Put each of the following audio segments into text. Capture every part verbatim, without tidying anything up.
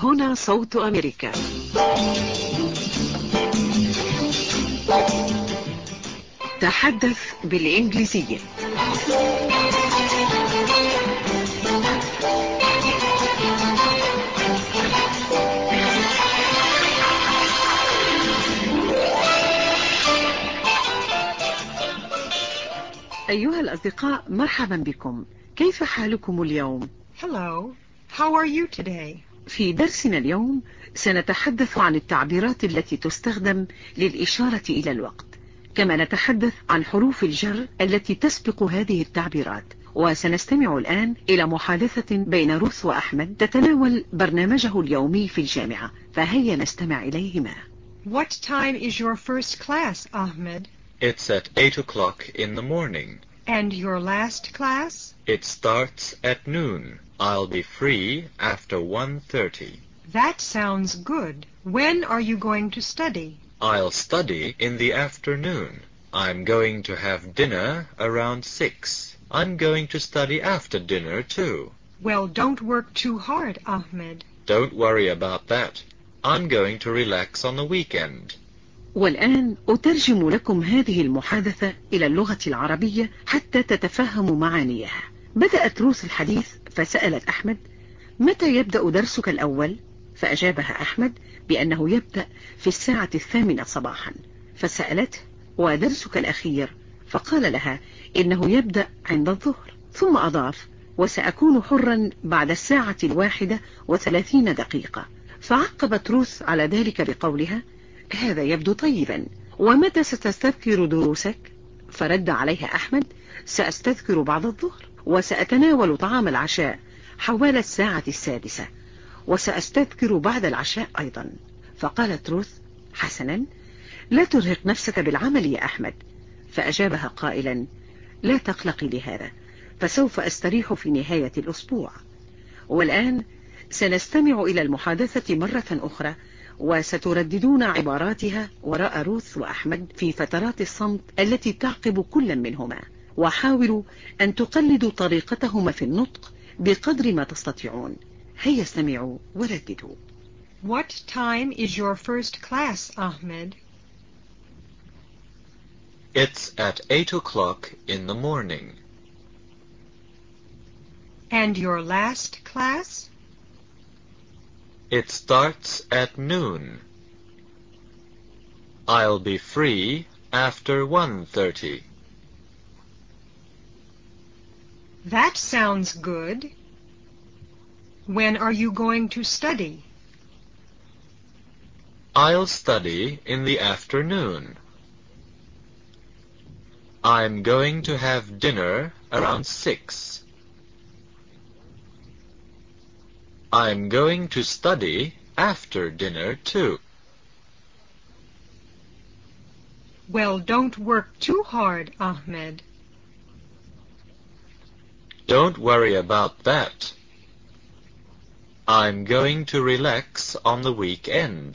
هنا صوت أمريكا. تحدث بالإنجليزية. أيها الأصدقاء، مرحبا بكم. كيف حالكم اليوم؟ Hello. How are you today? في درسنا اليوم سنتحدث عن التعبيرات التي تستخدم للإشارة إلى الوقت، كما نتحدث عن حروف الجر التي تسبق هذه التعبيرات. وسنستمع الآن إلى محادثة بين روث وأحمد تتناول برنامجه اليومي في الجامعة، فهيا نستمع إليهما. What time is your first class, Ahmed? It's at eight o'clock in the morning. And your last class? It starts at noon. I'll be free after one thirty. That sounds good. When are you going to study? I'll study in the afternoon. I'm going to have dinner around six. I'm going to study after dinner too. Well, don't work too hard, Ahmed. Don't worry about that. I'm going to relax on the weekend. والآن أترجم لكم هذه المحادثة إلى اللغة العربية حتى تتفهموا معانيها. بدأت روث الحديث فسألت أحمد: متى يبدأ درسك الأول؟ فأجابها أحمد بأنه يبدأ في الساعة الثامنة صباحا. فسألته: ودرسك الأخير؟ فقال لها إنه يبدأ عند الظهر. ثم أضاف: وسأكون حرا بعد الساعة الواحدة وثلاثين دقيقة. فعقبت روث على ذلك بقولها: هذا يبدو طيبا، ومتى ستستذكر دروسك؟ فرد عليها أحمد: سأستذكر بعد الظهر، وسأتناول طعام العشاء حوالي الساعة السادسة، وسأستذكر بعد العشاء أيضا. فقالت روث: حسنا، لا ترهق نفسك بالعمل يا أحمد. فأجابها قائلا: لا تقلقي لهذا، فسوف أستريح في نهاية الأسبوع. والآن سنستمع إلى المحادثة مرة أخرى، وسترددون عباراتها وراء روث وأحمد في فترات الصمت التي تعقب كل منهما، وحاولوا أن تقلدوا طريقتهما في النطق بقدر ما تستطيعون. هيا استمعوا ورددوا. What time is your first class, Ahmed? It's at eight o'clock in the morning. And your last class? It starts at noon. I'll be free after one thirty. That sounds good. When are you going to study? I'll study in the afternoon. I'm going to have dinner around six. I'm going to study after dinner too. Well, don't work too hard, Ahmed. Don't worry about that. I'm going to relax on the weekend.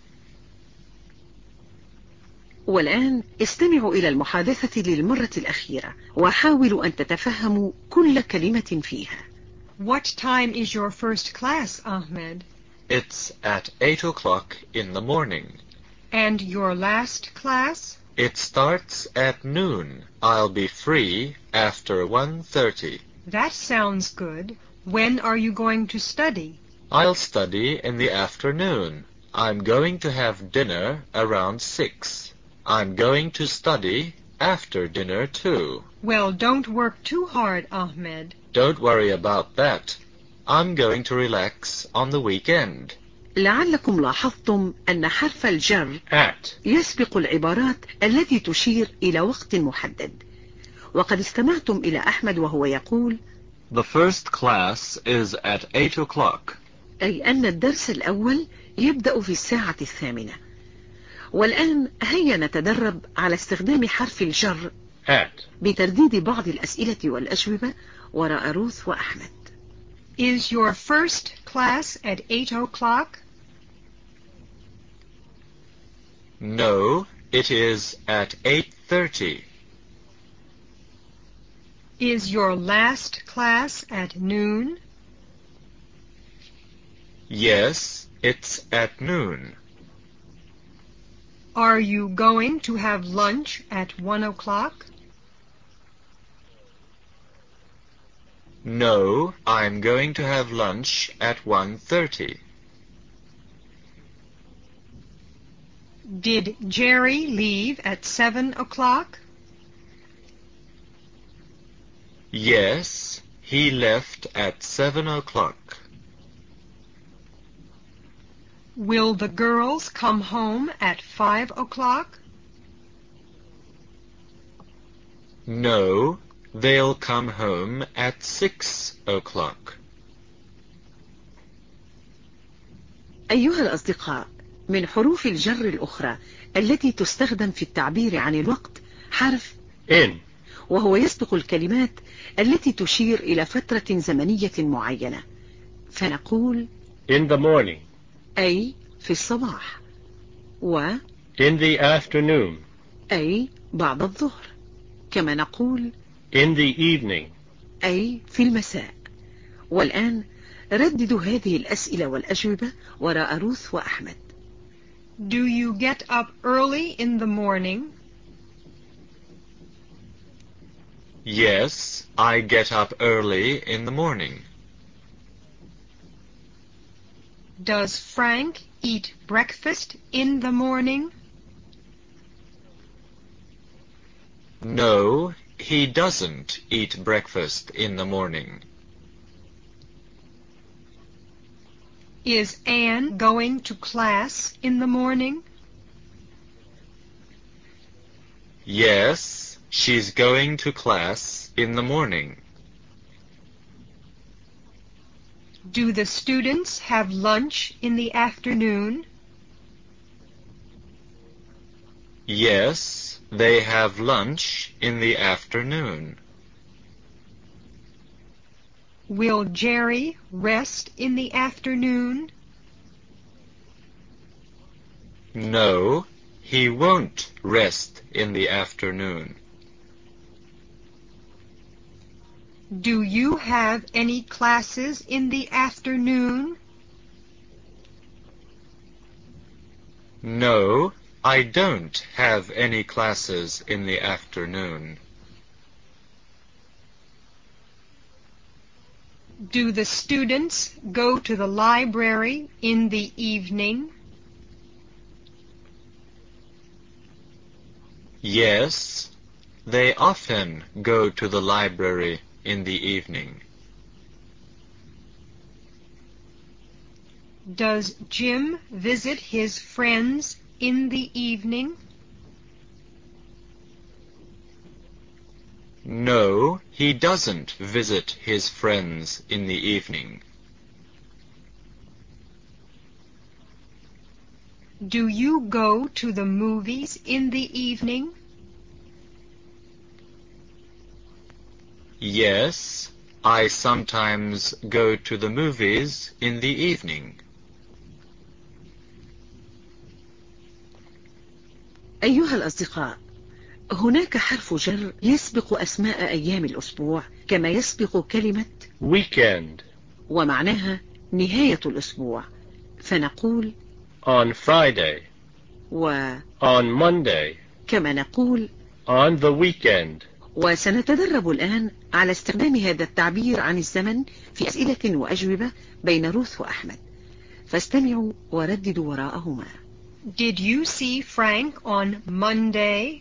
والآن استمعوا إلى المحادثة للمرة الأخيرة، وحاولوا أن تتفهموا كل كلمة فيها. What time is your first class, Ahmed? It's at eight o'clock in the morning. And your last class? It starts at noon. I'll be free after one thirty. That sounds good. When are you going to study? I'll study in the afternoon. I'm going to have dinner around six. I'm going to study after dinner too. Well, don't work too hard, Ahmed. Don't worry about that. I'm going to relax on the weekend. لعلكم لاحظتم أن حرف الجر At يسبق العبارات التي تشير إلى وقت محدد. وقد استمعتم إلى أحمد وهو يقول: The first class is at eight o'clock. أي أن الدرس الأول يبدأ في الساعة الثامنة. والآن هيا نتدرب على استخدام حرف الجر At بترديد بعض الأسئلة والأجوبة وراء روث وأحمد. Is your first class at eight o'clock? No, it is at eight thirty. Is your last class at noon? Yes, it's at noon. Are you going to have lunch at one o'clock? No, I'm going to have lunch at one thirty. Did Jerry leave at seven o'clock? Yes, he left at seven o'clock. Will the girls come home at five o'clock? No, they'll come home at six o'clock. أيها الأصدقاء، من حروف الجر الأخرى التي تستخدم في التعبير عن الوقت حرف in, وهو يسبق الكلمات التي تشير إلى فترة زمنية معينة، فنقول in the morning, أي في الصباح، و in the afternoon, أي بعد الظهر، كما نقول in the evening. أي في المساء. والآن رددوا هذه الأسئلة والأجوبة وراء روث وأحمد. Do you get up early in the morning? Yes, I get up early in the morning. Does Frank eat breakfast in the morning? No, he doesn't eat breakfast in the morning. Is Anne going to class in the morning? Yes, she's going to class in the morning. Do the students have lunch in the afternoon? Yes, they have lunch in the afternoon. Will Jerry rest in the afternoon? No, he won't rest in the afternoon. Do you have any classes in the afternoon? No, I don't have any classes in the afternoon. Do the students go to the library in the evening? Yes, they often go to the library in the evening. Does Jim visit his friends in the evening? No, he doesn't visit his friends in the evening. Do you go to the movies in the evening? Yes, I sometimes go to the movies in the evening. أيها الأصدقاء، هناك حرف جر يسبق أسماء أيام الأسبوع كما يسبق كلمة Weekend, ومعناها نهاية الأسبوع، فنقول on Friday, وكما on Monday, نقول. on the weekend. وسنتدرب الآن على استخدام هذا التعبير عن الزمن في أسئلة وأجوبة بين روث وأحمد، فاستمعوا ورددوا وراءهما. Did you see Frank on Monday?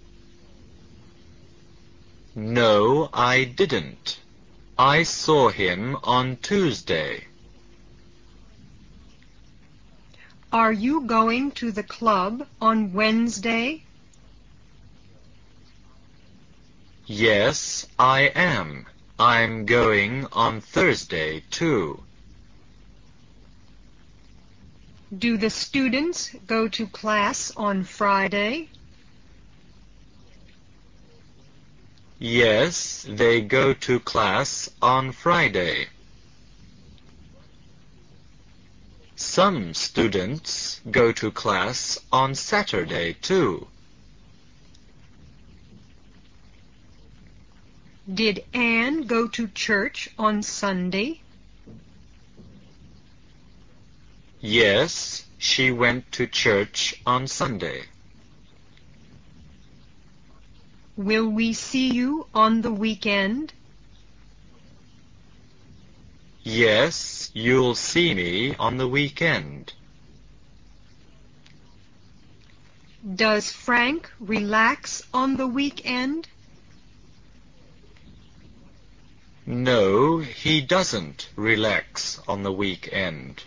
No, I didn't. I saw him on Tuesday. Are you going to the club on Wednesday? Yes, I am. I'm going on Thursday, too. Do the students go to class on Friday? Yes, they go to class on Friday. Some students go to class on Saturday, too. Did Anne go to church on Sunday? Yes, she went to church on Sunday. Will we see you on the weekend? Yes, you'll see me on the weekend. Does Frank relax on the weekend? No, he doesn't relax on the weekend.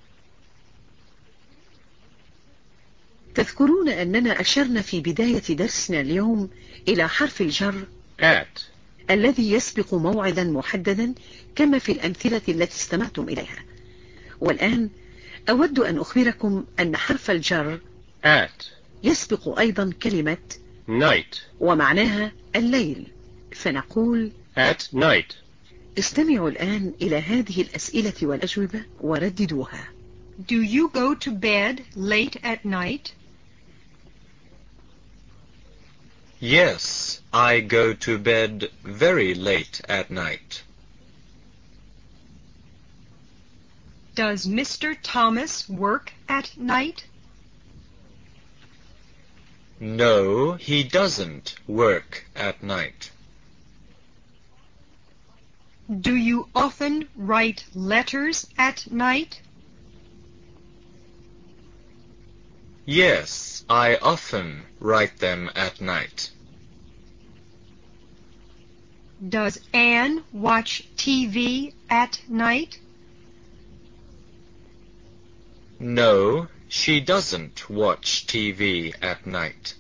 تذكرون أننا أشرنا في بداية درسنا اليوم إلى حرف الجر At. الذي يسبق موعدا محددا كما في الأمثلة التي استمعتم إليها. والآن أود أن أخبركم أن حرف الجر At. يسبق أيضا كلمة Night. ومعناها الليل، فنقول At night. استمعوا الآن إلى هذه الأسئلة والأجوبة ورددوها. Do you go to bed late at night? Yes, I go to bed very late at night. Does Mister Thomas work at night? No, he doesn't work at night. Do you often write letters at night? Yes, I often write them at night. Does Anne watch T V at night? No, she doesn't watch T V at night.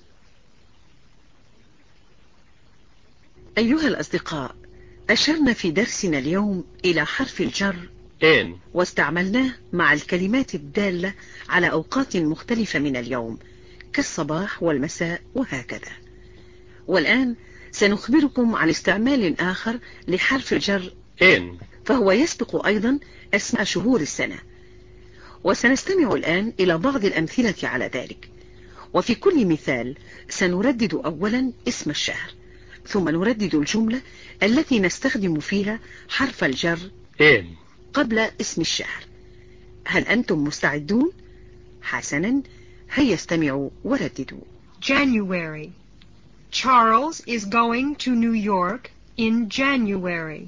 أيها الأصدقاء، أشرنا في درسنا اليوم إلى حرف الجر In. واستعملناه مع الكلمات الدالة على أوقات مختلفة من اليوم كالصباح والمساء وهكذا. والآن سنخبركم عن استعمال آخر لحرف الجر In. فهو يسبق أيضا أسماء شهور السنة. وسنستمع الآن إلى بعض الأمثلة على ذلك، وفي كل مثال سنردد أولا اسم الشهر، ثم نردد الجملة التي نستخدم فيها حرف الجر In. قبل اسم الشهر. هل أنتم مستعدون؟ حسنا، هيا استمعوا ورددوا. January. Charles is going to New York in January.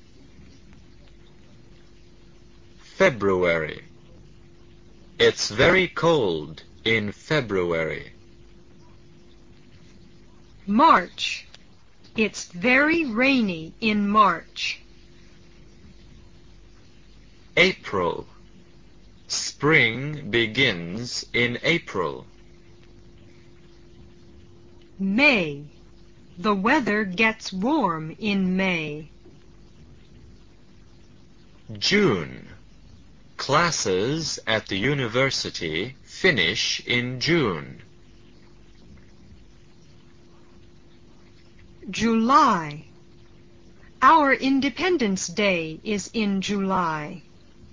February. It's very cold in February. March. It's very rainy in March. April. Spring begins in April. May. The weather gets warm in May. June. Classes at the university finish in June. July. Our Independence Day is in July.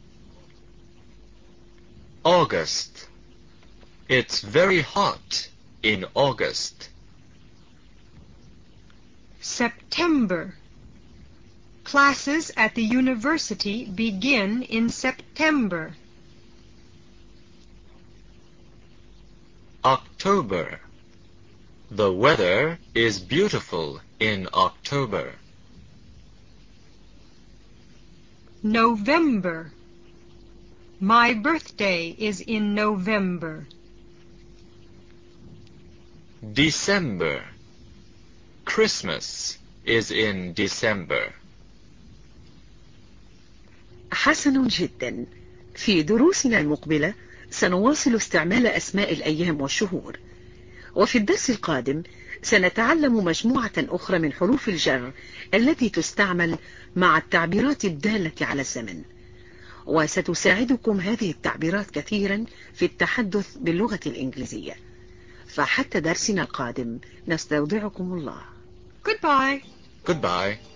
August. It's very hot in August. September. Classes at the university begin in September. October. The weather is beautiful in October. November. My birthday is in November. December. Christmas is in December. حسن جدا. في دروسنا المقبلة سنواصل استعمال أسماء الأيام والشهور، وفي الدرس القادم سنتعلم مجموعة أخرى من حروف الجر التي تستعمل مع التعبيرات الدالة على الزمن، وستساعدكم هذه التعبيرات كثيرا في التحدث باللغة الإنجليزية. فحتى درسنا القادم نستودعكم الله. Goodbye. Goodbye.